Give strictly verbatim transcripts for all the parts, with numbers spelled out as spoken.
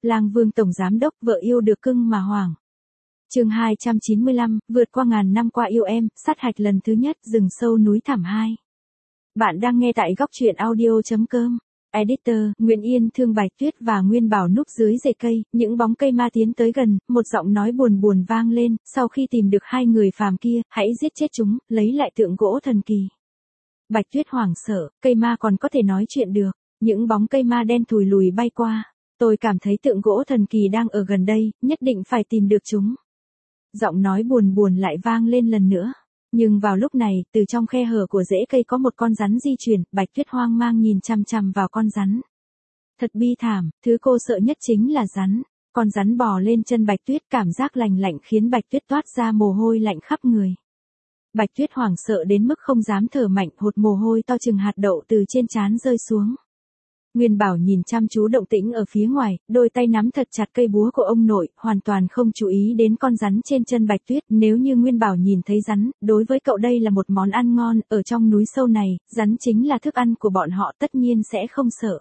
Lang Vương tổng giám đốc, vợ yêu được cưng mà hoảng. Chương hai trăm chín mươi lăm, vượt qua ngàn năm qua yêu em, sát hạch lần thứ nhất, rừng sâu núi thẳm hai. Bạn đang nghe tại góc truyện audio chấm com. Editor, Nguyễn Yên thương Bạch Tuyết và Nguyên Bảo núp dưới rễ cây, những bóng cây ma tiến tới gần, một giọng nói buồn buồn vang lên, sau khi tìm được hai người phàm kia, hãy giết chết chúng, lấy lại tượng gỗ thần kỳ. Bạch Tuyết hoảng sợ, cây ma còn có thể nói chuyện được, những bóng cây ma đen thùi lùi bay qua. Tôi cảm thấy tượng gỗ thần kỳ đang ở gần đây, nhất định phải tìm được chúng. Giọng nói buồn buồn lại vang lên lần nữa. Nhưng vào lúc này, từ trong khe hở của rễ cây có một con rắn di chuyển, Bạch Tuyết hoang mang nhìn chằm chằm vào con rắn. Thật bi thảm, thứ cô sợ nhất chính là rắn. Con rắn bò lên chân Bạch Tuyết, cảm giác lành lạnh khiến Bạch Tuyết toát ra mồ hôi lạnh khắp người. Bạch Tuyết hoảng sợ đến mức không dám thở mạnh, hột mồ hôi to chừng hạt đậu từ trên trán rơi xuống. Nguyên Bảo nhìn chăm chú động tĩnh ở phía ngoài, đôi tay nắm thật chặt cây búa của ông nội, hoàn toàn không chú ý đến con rắn trên chân Bạch Tuyết. Nếu như Nguyên Bảo nhìn thấy rắn, đối với cậu đây là một món ăn ngon, ở trong núi sâu này, rắn chính là thức ăn của bọn họ, tất nhiên sẽ không sợ.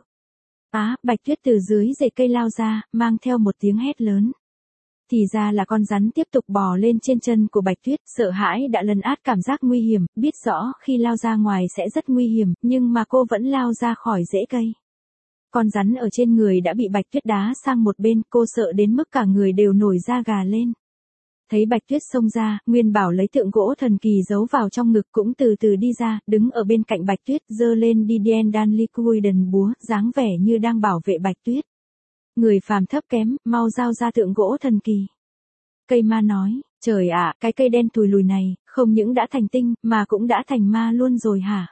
Á, Bạch Tuyết từ dưới rễ cây lao ra, mang theo một tiếng hét lớn. Thì ra là con rắn tiếp tục bò lên trên chân của Bạch Tuyết, sợ hãi đã lấn át cảm giác nguy hiểm, biết rõ khi lao ra ngoài sẽ rất nguy hiểm, nhưng mà cô vẫn lao ra khỏi rễ cây. Con rắn ở trên người đã bị Bạch Tuyết đá sang một bên, cô sợ đến mức cả người đều nổi da gà lên. Thấy Bạch Tuyết xông ra, Nguyên Bảo lấy tượng gỗ thần kỳ giấu vào trong ngực cũng từ từ đi ra, đứng ở bên cạnh Bạch Tuyết, giơ lên đi đen đan liquiden búa, dáng vẻ như đang bảo vệ Bạch Tuyết. Người phàm thấp kém, mau giao ra tượng gỗ thần kỳ. Cây ma nói, trời ạ, cái cây đen thùi lùi này, không những đã thành tinh, mà cũng đã thành ma luôn rồi hả?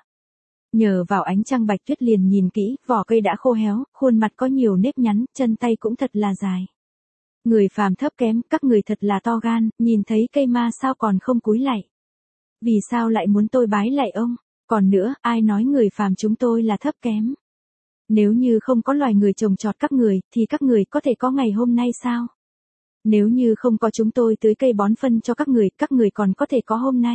Nhờ vào ánh trăng Bạch Tuyết liền nhìn kỹ, vỏ cây đã khô héo, khuôn mặt có nhiều nếp nhăn, chân tay cũng thật là dài. Người phàm thấp kém, các người thật là to gan, nhìn thấy cây ma sao còn không cúi lạy? Vì sao lại muốn tôi bái lạy ông? Còn nữa, ai nói người phàm chúng tôi là thấp kém? Nếu như không có loài người trồng trọt các người, thì các người có thể có ngày hôm nay sao? Nếu như không có chúng tôi tưới cây bón phân cho các người, các người còn có thể có hôm nay?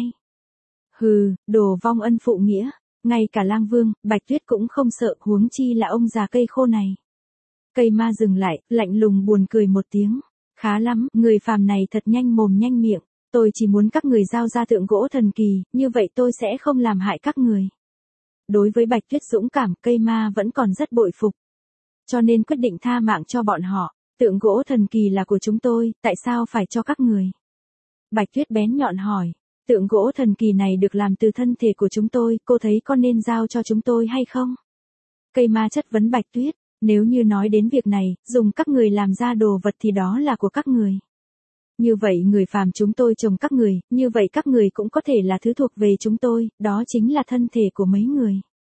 Hừ, đồ vong ân phụ nghĩa. Ngay cả Lang Vương, Bạch Tuyết cũng không sợ, huống chi là ông già cây khô này. Cây ma dừng lại, lạnh lùng buồn cười một tiếng. Khá lắm, người phàm này thật nhanh mồm nhanh miệng. Tôi chỉ muốn các người giao ra tượng gỗ thần kỳ, như vậy tôi sẽ không làm hại các người. Đối với Bạch Tuyết dũng cảm, cây ma vẫn còn rất bội phục. Cho nên quyết định tha mạng cho bọn họ. Tượng gỗ thần kỳ là của chúng tôi, tại sao phải cho các người? Bạch Tuyết bén nhọn hỏi. Tượng gỗ thần kỳ này được làm từ thân thể của chúng tôi, cô thấy có nên giao cho chúng tôi hay không? Cây ma chất vấn Bạch Tuyết, nếu như nói đến việc này, dùng các người làm ra đồ vật thì đó là của các người. Như vậy người phàm chúng tôi trồng các người, như vậy các người cũng có thể là thứ thuộc về chúng tôi, đó chính là thân thể của mấy người.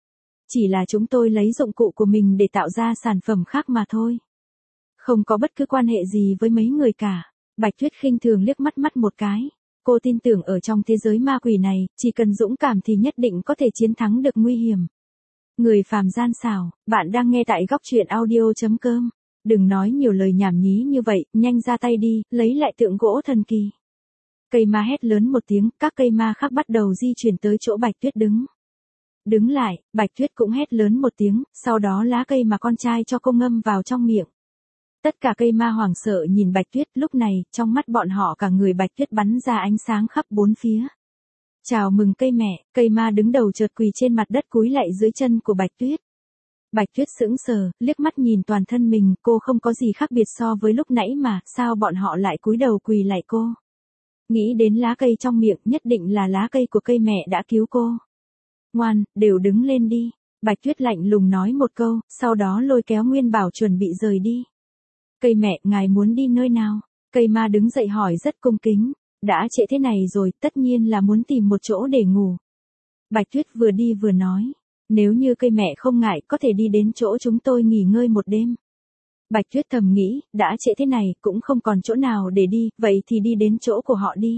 Chỉ là chúng tôi lấy dụng cụ của mình để tạo ra sản phẩm khác mà thôi. Không có bất cứ quan hệ gì với mấy người cả. Bạch Tuyết khinh thường liếc mắt mắt một cái. Cô tin tưởng ở trong thế giới ma quỷ này, chỉ cần dũng cảm thì nhất định có thể chiến thắng được nguy hiểm. Người phàm gian xảo, bạn đang nghe tại góc truyện audio chấm com. Đừng nói nhiều lời nhảm nhí như vậy, nhanh ra tay đi, lấy lại tượng gỗ thần kỳ. Cây ma hét lớn một tiếng, các cây ma khác bắt đầu di chuyển tới chỗ Bạch Tuyết đứng. Đứng lại, Bạch Tuyết cũng hét lớn một tiếng, sau đó lá cây mà con trai cho cô ngâm vào trong miệng. Tất cả cây ma hoảng sợ nhìn Bạch Tuyết, lúc này, trong mắt bọn họ cả người Bạch Tuyết bắn ra ánh sáng khắp bốn phía. Chào mừng cây mẹ, cây ma đứng đầu chợt quỳ trên mặt đất cúi lạy dưới chân của Bạch Tuyết. Bạch Tuyết sững sờ, liếc mắt nhìn toàn thân mình, cô không có gì khác biệt so với lúc nãy mà, sao bọn họ lại cúi đầu quỳ lạy cô? Nghĩ đến lá cây trong miệng, nhất định là lá cây của cây mẹ đã cứu cô. Ngoan, đều đứng lên đi. Bạch Tuyết lạnh lùng nói một câu, sau đó lôi kéo Nguyên Bảo chuẩn bị rời đi. Cây mẹ, ngài muốn đi nơi nào? Cây ma đứng dậy hỏi rất cung kính. Đã trễ thế này rồi, tất nhiên là muốn tìm một chỗ để ngủ. Bạch Tuyết vừa đi vừa nói. Nếu như cây mẹ không ngại, có thể đi đến chỗ chúng tôi nghỉ ngơi một đêm. Bạch Tuyết thầm nghĩ, đã trễ thế này, cũng không còn chỗ nào để đi, vậy thì đi đến chỗ của họ đi.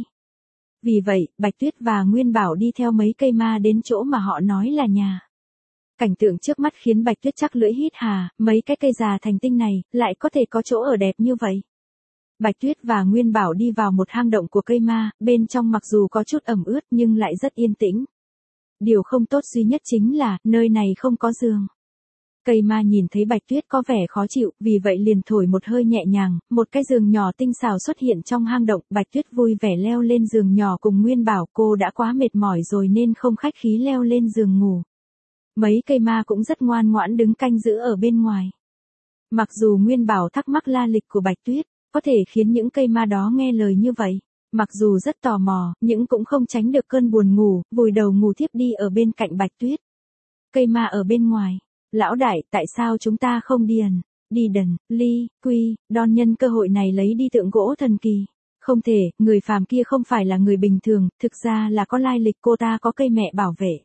Vì vậy, Bạch Tuyết và Nguyên Bảo đi theo mấy cây ma đến chỗ mà họ nói là nhà. Cảnh tượng trước mắt khiến Bạch Tuyết chắc lưỡi hít hà, mấy cái cây già thành tinh này, lại có thể có chỗ ở đẹp như vậy. Bạch Tuyết và Nguyên Bảo đi vào một hang động của cây ma, bên trong mặc dù có chút ẩm ướt nhưng lại rất yên tĩnh. Điều không tốt duy nhất chính là, nơi này không có giường. Cây ma nhìn thấy Bạch Tuyết có vẻ khó chịu, vì vậy liền thổi một hơi nhẹ nhàng, một cái giường nhỏ tinh xảo xuất hiện trong hang động, Bạch Tuyết vui vẻ leo lên giường nhỏ cùng Nguyên Bảo, cô đã quá mệt mỏi rồi nên không khách khí leo lên giường ngủ. Mấy cây ma cũng rất ngoan ngoãn đứng canh giữ ở bên ngoài. Mặc dù Nguyên Bảo thắc mắc la lịch của Bạch Tuyết, có thể khiến những cây ma đó nghe lời như vậy, mặc dù rất tò mò, nhưng cũng không tránh được cơn buồn ngủ, vùi đầu ngủ thiếp đi ở bên cạnh Bạch Tuyết. Cây ma ở bên ngoài. Lão đại, tại sao chúng ta không đi ẩn, đi đần, ly, quy, đon nhân cơ hội này lấy đi tượng gỗ thần kỳ. Không thể, người phàm kia không phải là người bình thường, thực ra là có lai lịch, cô ta có cây mẹ bảo vệ.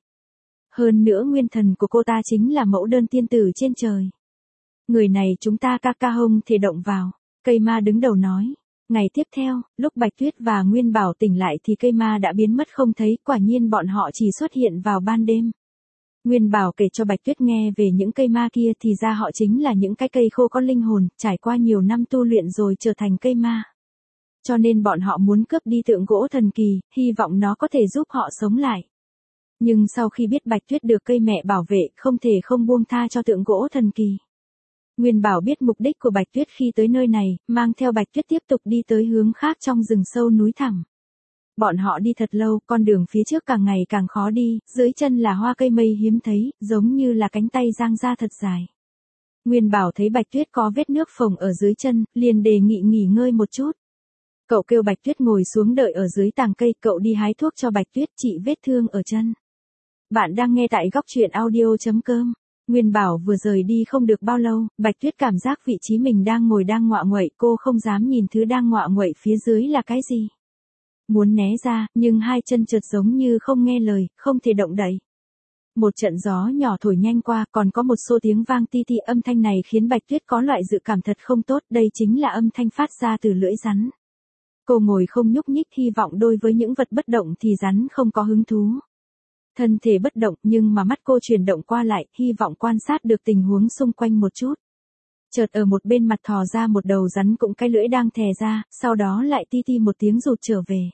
Hơn nữa nguyên thần của cô ta chính là mẫu đơn tiên tử trên trời. Người này chúng ta ca ca không thể động vào. Cây ma đứng đầu nói. Ngày tiếp theo, lúc Bạch Tuyết và Nguyên Bảo tỉnh lại thì cây ma đã biến mất không thấy, quả nhiên bọn họ chỉ xuất hiện vào ban đêm. Nguyên Bảo kể cho Bạch Tuyết nghe về những cây ma kia thì ra họ chính là những cái cây khô có linh hồn, trải qua nhiều năm tu luyện rồi trở thành cây ma. Cho nên bọn họ muốn cướp đi tượng gỗ thần kỳ, hy vọng nó có thể giúp họ sống lại. Nhưng sau khi biết Bạch Tuyết được cây mẹ bảo vệ, không thể không buông tha cho tượng gỗ thần kỳ. Nguyên Bảo biết mục đích của Bạch Tuyết khi tới nơi này, mang theo Bạch Tuyết tiếp tục đi tới hướng khác trong rừng sâu núi thẳm. Bọn họ đi thật lâu, con đường phía trước càng ngày càng khó đi, dưới chân là hoa cây mây hiếm thấy, giống như là cánh tay giang ra thật dài. Nguyên Bảo thấy Bạch Tuyết có vết nước phồng ở dưới chân, liền đề nghị nghỉ ngơi một chút. Cậu kêu Bạch Tuyết ngồi xuống đợi ở dưới tàng cây, cậu đi hái thuốc cho Bạch Tuyết trị vết thương ở chân. Bạn đang nghe tại góc truyện audio chấm com. Nguyên Bảo vừa rời đi không được bao lâu, Bạch Tuyết cảm giác vị trí mình đang ngồi đang ngoạ nguậy, cô không dám nhìn thứ đang ngoạ nguậy phía dưới là cái gì. Muốn né ra, nhưng hai chân trượt giống như không nghe lời, không thể động đậy. Một trận gió nhỏ thổi nhanh qua, còn có một số tiếng vang ti ti, âm thanh này khiến Bạch Tuyết có loại dự cảm thật không tốt, đây chính là âm thanh phát ra từ lưỡi rắn. Cô ngồi không nhúc nhích, hy vọng đối với những vật bất động thì rắn không có hứng thú. Thân thể bất động nhưng mà mắt cô chuyển động qua lại, hy vọng quan sát được tình huống xung quanh một chút. Chợt ở một bên mặt thò ra một đầu rắn, cũng cái lưỡi đang thè ra, sau đó lại ti ti một tiếng rụt trở về.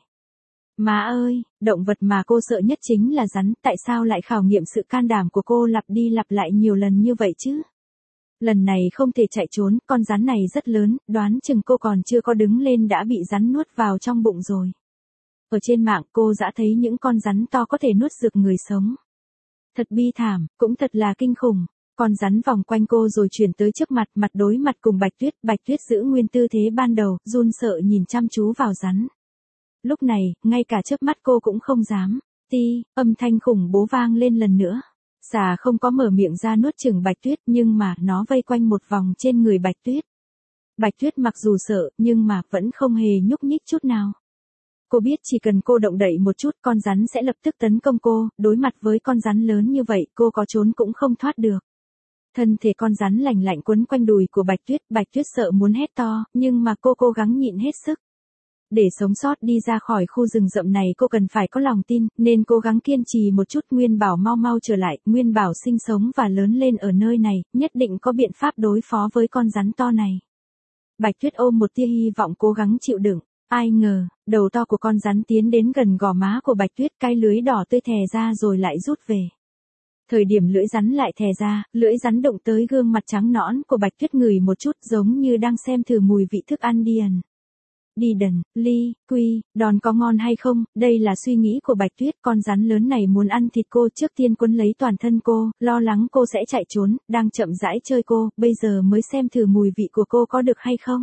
Má ơi, động vật mà cô sợ nhất chính là rắn, tại sao lại khảo nghiệm sự can đảm của cô lặp đi lặp lại nhiều lần như vậy chứ? Lần này không thể chạy trốn, con rắn này rất lớn, đoán chừng cô còn chưa có đứng lên đã bị rắn nuốt vào trong bụng rồi. Ở trên mạng cô đã thấy những con rắn to có thể nuốt rực người sống. Thật bi thảm, cũng thật là kinh khủng. Con rắn vòng quanh cô rồi chuyển tới trước mặt, mặt đối mặt cùng Bạch Tuyết, Bạch Tuyết giữ nguyên tư thế ban đầu, run sợ nhìn chăm chú vào rắn. Lúc này, ngay cả chớp mắt cô cũng không dám. Ti, âm thanh khủng bố vang lên lần nữa. Xà không có mở miệng ra nuốt chửng Bạch Tuyết, nhưng mà nó vây quanh một vòng trên người Bạch Tuyết. Bạch Tuyết mặc dù sợ, nhưng mà vẫn không hề nhúc nhích chút nào. Cô biết chỉ cần cô động đậy một chút, con rắn sẽ lập tức tấn công cô, đối mặt với con rắn lớn như vậy, cô có trốn cũng không thoát được. Thân thể con rắn lạnh lạnh quấn quanh đùi của Bạch Tuyết, Bạch Tuyết sợ muốn hét to, nhưng mà cô cố gắng nhịn hết sức. Để sống sót đi ra khỏi khu rừng rậm này cô cần phải có lòng tin, nên cố gắng kiên trì một chút. Nguyên Bảo mau mau trở lại, Nguyên Bảo sinh sống và lớn lên ở nơi này, nhất định có biện pháp đối phó với con rắn to này. Bạch Tuyết ôm một tia hy vọng cố gắng chịu đựng, ai ngờ, đầu to của con rắn tiến đến gần gò má của Bạch Tuyết, cái lưới đỏ tươi thè ra rồi lại rút về. Thời điểm lưỡi rắn lại thè ra, lưỡi rắn động tới gương mặt trắng nõn của Bạch Tuyết, ngửi một chút giống như đang xem thử mùi vị thức ăn điền. Đi đần, ly, quy, đòn có ngon hay không, đây là suy nghĩ của Bạch Tuyết. Con rắn lớn này muốn ăn thịt cô, trước tiên quấn lấy toàn thân cô, lo lắng cô sẽ chạy trốn, đang chậm rãi chơi cô, bây giờ mới xem thử mùi vị của cô có được hay không.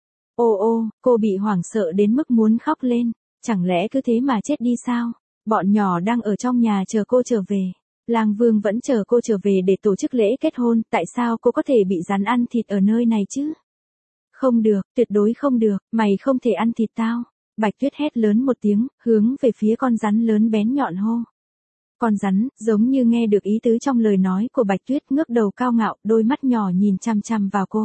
Ô ô, cô bị hoảng sợ đến mức muốn khóc lên, chẳng lẽ cứ thế mà chết đi sao? Bọn nhỏ đang ở trong nhà chờ cô trở về. Lang Vương vẫn chờ cô trở về để tổ chức lễ kết hôn, tại sao cô có thể bị rắn ăn thịt ở nơi này chứ? Không được, tuyệt đối không được, mày không thể ăn thịt tao. Bạch Tuyết hét lớn một tiếng, hướng về phía con rắn lớn bén nhọn hô. Con rắn, giống như nghe được ý tứ trong lời nói của Bạch Tuyết, ngước đầu cao ngạo, đôi mắt nhỏ nhìn chăm chăm vào cô.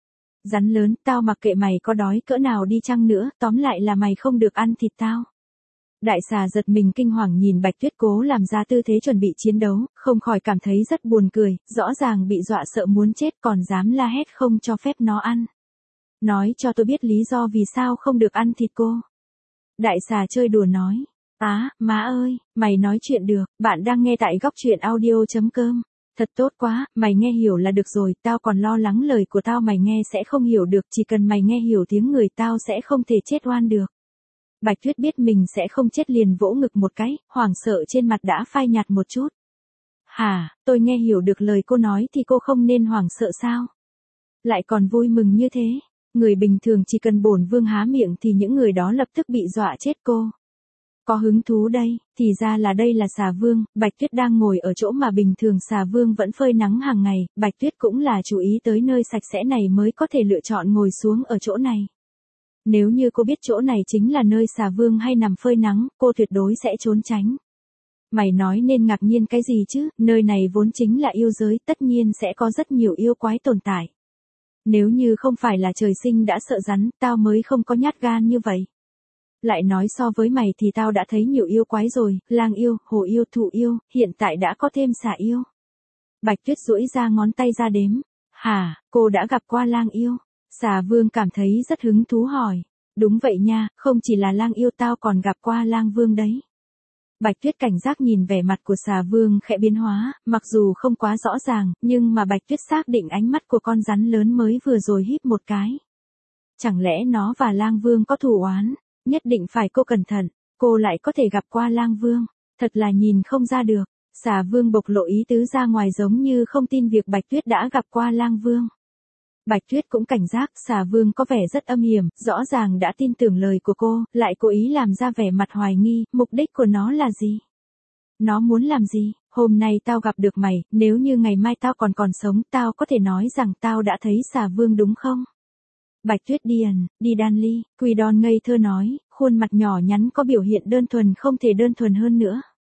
Rắn lớn, tao mặc kệ mày có đói cỡ nào đi chăng nữa, tóm lại là mày không được ăn thịt tao. Đại xà giật mình kinh hoàng nhìn Bạch Tuyết cố làm ra tư thế chuẩn bị chiến đấu, không khỏi cảm thấy rất buồn cười, rõ ràng bị dọa sợ muốn chết còn dám la hét không cho phép nó ăn. Nói cho tôi biết lý do vì sao không được ăn thịt cô. Đại xà chơi đùa nói. Á, má ơi, mày nói chuyện được, bạn đang nghe tại góc truyện audio chấm com. Thật tốt quá, mày nghe hiểu là được rồi, tao còn lo lắng lời của tao mày nghe sẽ không hiểu được, chỉ cần mày nghe hiểu tiếng người tao sẽ không thể chết oan được. Bạch Tuyết biết mình sẽ không chết liền vỗ ngực một cái, hoảng sợ trên mặt đã phai nhạt một chút. Hả, tôi nghe hiểu được lời cô nói thì cô không nên hoảng sợ sao? Lại còn vui mừng như thế. Người bình thường chỉ cần bổn vương há miệng thì những người đó lập tức bị dọa chết cô. Có hứng thú đây, thì ra là đây là xà vương, Bạch Tuyết đang ngồi ở chỗ mà bình thường xà vương vẫn phơi nắng hàng ngày, Bạch Tuyết cũng là chú ý tới nơi sạch sẽ này mới có thể lựa chọn ngồi xuống ở chỗ này. Nếu như cô biết chỗ này chính là nơi xà vương hay nằm phơi nắng, cô tuyệt đối sẽ trốn tránh. Mày nói nên ngạc nhiên cái gì chứ, nơi này vốn chính là yêu giới, tất nhiên sẽ có rất nhiều yêu quái tồn tại. Nếu như không phải là trời sinh đã sợ rắn, tao mới không có nhát gan như vậy. Lại nói so với mày thì tao đã thấy nhiều yêu quái rồi, lang yêu, hổ yêu, thụ yêu, hiện tại đã có thêm xà yêu. Bạch Tuyết duỗi ra ngón tay ra đếm. Hả, cô đã gặp qua lang yêu? Xà vương cảm thấy rất hứng thú hỏi. Đúng vậy nha, không chỉ là lang yêu tao còn gặp qua lang vương đấy. Bạch Tuyết cảnh giác nhìn vẻ mặt của xà vương khẽ biến hóa, mặc dù không quá rõ ràng, nhưng mà Bạch Tuyết xác định ánh mắt của con rắn lớn mới vừa rồi híp một cái. Chẳng lẽ nó và lang vương có thù oán? Nhất định phải cô cẩn thận, cô lại có thể gặp qua lang vương, thật là nhìn không ra được. Xà vương bộc lộ ý tứ ra ngoài giống như không tin việc Bạch Tuyết đã gặp qua lang vương. Bạch Tuyết cũng cảnh giác, xà vương có vẻ rất âm hiểm, rõ ràng đã tin tưởng lời của cô, lại cố ý làm ra vẻ mặt hoài nghi, mục đích của nó là gì? Nó muốn làm gì? Hôm nay tao gặp được mày, nếu như ngày mai tao còn còn sống, tao có thể nói rằng tao đã thấy xà vương đúng không? Bạch Tuyết điền, đi đan ly, Quỳ Đòn ngây thơ nói, khuôn mặt nhỏ nhắn có biểu hiện đơn thuần không thể đơn thuần hơn nữa.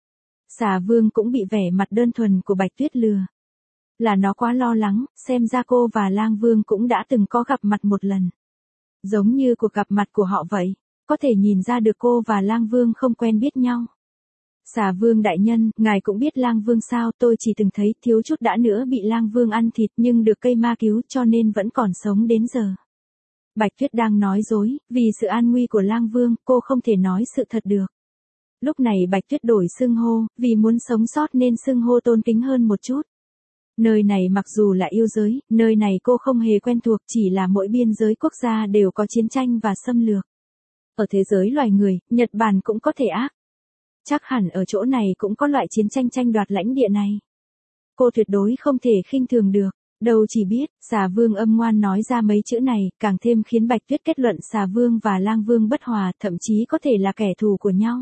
Xà vương cũng bị vẻ mặt đơn thuần của Bạch Tuyết lừa. Là nó quá lo lắng, xem ra cô và lang vương cũng đã từng có gặp mặt một lần. Giống như cuộc gặp mặt của họ vậy, có thể nhìn ra được cô và lang vương không quen biết nhau. Xà vương đại nhân, ngài cũng biết lang vương sao, tôi chỉ từng thấy thiếu chút đã nữa bị lang vương ăn thịt nhưng được cây ma cứu cho nên vẫn còn sống đến giờ. Bạch Tuyết đang nói dối, vì sự an nguy của lang vương, cô không thể nói sự thật được. Lúc này Bạch Tuyết đổi xưng hô, vì muốn sống sót nên xưng hô tôn kính hơn một chút. Nơi này mặc dù là yêu giới, nơi này cô không hề quen thuộc, chỉ là mỗi biên giới quốc gia đều có chiến tranh và xâm lược. Ở thế giới loài người, Nhật Bản cũng có thể ác. Chắc hẳn ở chỗ này cũng có loại chiến tranh tranh đoạt lãnh địa này. Cô tuyệt đối không thể khinh thường được. Đâu chỉ biết, xà vương âm ngoan nói ra mấy chữ này, càng thêm khiến Bạch Tuyết kết luận xà vương và lang vương bất hòa, thậm chí có thể là kẻ thù của nhau.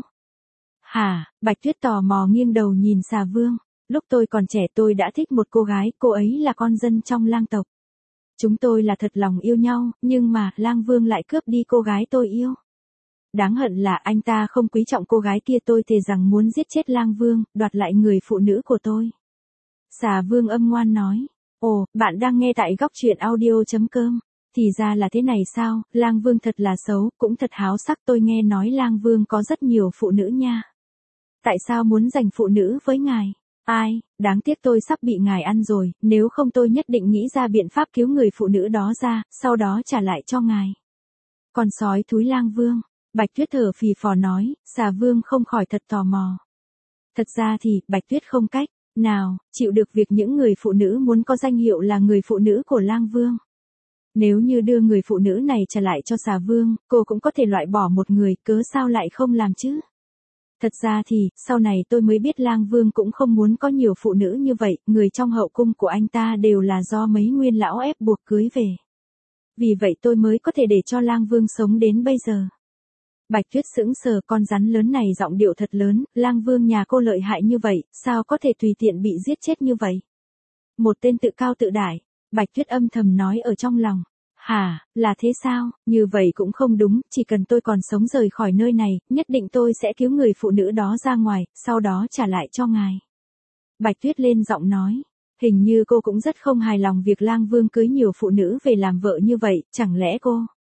Hả, Bạch Tuyết tò mò nghiêng đầu nhìn xà vương. Lúc tôi còn trẻ tôi đã thích một cô gái, cô ấy là con dân trong lang tộc. Chúng tôi là thật lòng yêu nhau, nhưng mà, lang vương lại cướp đi cô gái tôi yêu. Đáng hận là anh ta không quý trọng cô gái kia, tôi thề rằng muốn giết chết lang vương, đoạt lại người phụ nữ của tôi. Xà vương âm ngoan nói. Ồ, bạn đang nghe tại góc truyện audio chấm com. Thì ra là thế này sao, lang vương thật là xấu, cũng thật háo sắc, tôi nghe nói lang vương có rất nhiều phụ nữ nha. Tại sao muốn giành phụ nữ với ngài? Ai, đáng tiếc tôi sắp bị ngài ăn rồi, nếu không tôi nhất định nghĩ ra biện pháp cứu người phụ nữ đó ra, sau đó trả lại cho ngài. Con sói thúi lang vương, Bạch Tuyết thở phì phò nói, xà vương không khỏi thật tò mò. Thật ra thì, Bạch Tuyết không cách nào chịu được việc những người phụ nữ muốn có danh hiệu là người phụ nữ của lang vương. Nếu như đưa người phụ nữ này trả lại cho xà vương, cô cũng có thể loại bỏ một người, cớ sao lại không làm chứ? Thật ra thì, sau này tôi mới biết lang vương cũng không muốn có nhiều phụ nữ như vậy, người trong hậu cung của anh ta đều là do mấy nguyên lão ép buộc cưới về. Vì vậy tôi mới có thể để cho lang vương sống đến bây giờ. Bạch Tuyết sững sờ, con rắn lớn này giọng điệu thật lớn, lang vương nhà cô lợi hại như vậy, sao có thể tùy tiện bị giết chết như vậy? Một tên tự cao tự đại, Bạch Tuyết âm thầm nói ở trong lòng. Hả, là thế sao, như vậy cũng không đúng, chỉ cần tôi còn sống rời khỏi nơi này, nhất định tôi sẽ cứu người phụ nữ đó ra ngoài, sau đó trả lại cho ngài. Bạch Tuyết lên giọng nói, hình như cô cũng rất không hài lòng việc lang vương cưới nhiều phụ nữ về làm vợ như vậy, chẳng lẽ cô...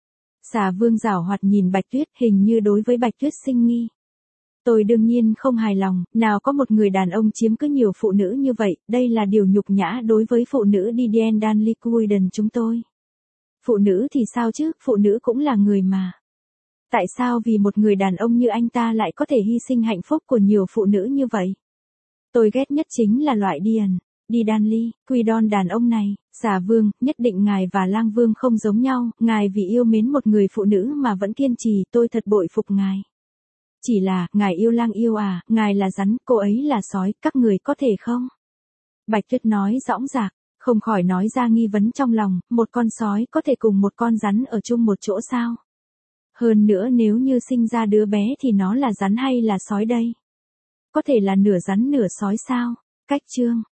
Xà vương giảo hoạt nhìn Bạch Tuyết, hình như đối với Bạch Tuyết sinh nghi. Tôi đương nhiên không hài lòng, nào có một người đàn ông chiếm cứ nhiều phụ nữ như vậy, đây là điều nhục nhã đối với phụ nữ Didier Danley Cuiden chúng tôi. Phụ nữ thì sao chứ, phụ nữ cũng là người mà. Tại sao vì một người đàn ông như anh ta lại có thể hy sinh hạnh phúc của nhiều phụ nữ như vậy? Tôi ghét nhất chính là loại điền. Đi đan ly, quy đon đàn ông này, giả vương, nhất định ngài và lang vương không giống nhau, ngài vì yêu mến một người phụ nữ mà vẫn kiên trì, tôi thật bội phục ngài. Chỉ là, ngài yêu lang yêu à, ngài là rắn, cô ấy là sói, các người có thể không? Bạch Tuyết nói dõng dạc, không khỏi nói ra nghi vấn trong lòng, một con sói có thể cùng một con rắn ở chung một chỗ sao? Hơn nữa nếu như sinh ra đứa bé thì nó là rắn hay là sói đây? Có thể là nửa rắn nửa sói sao? Cách chương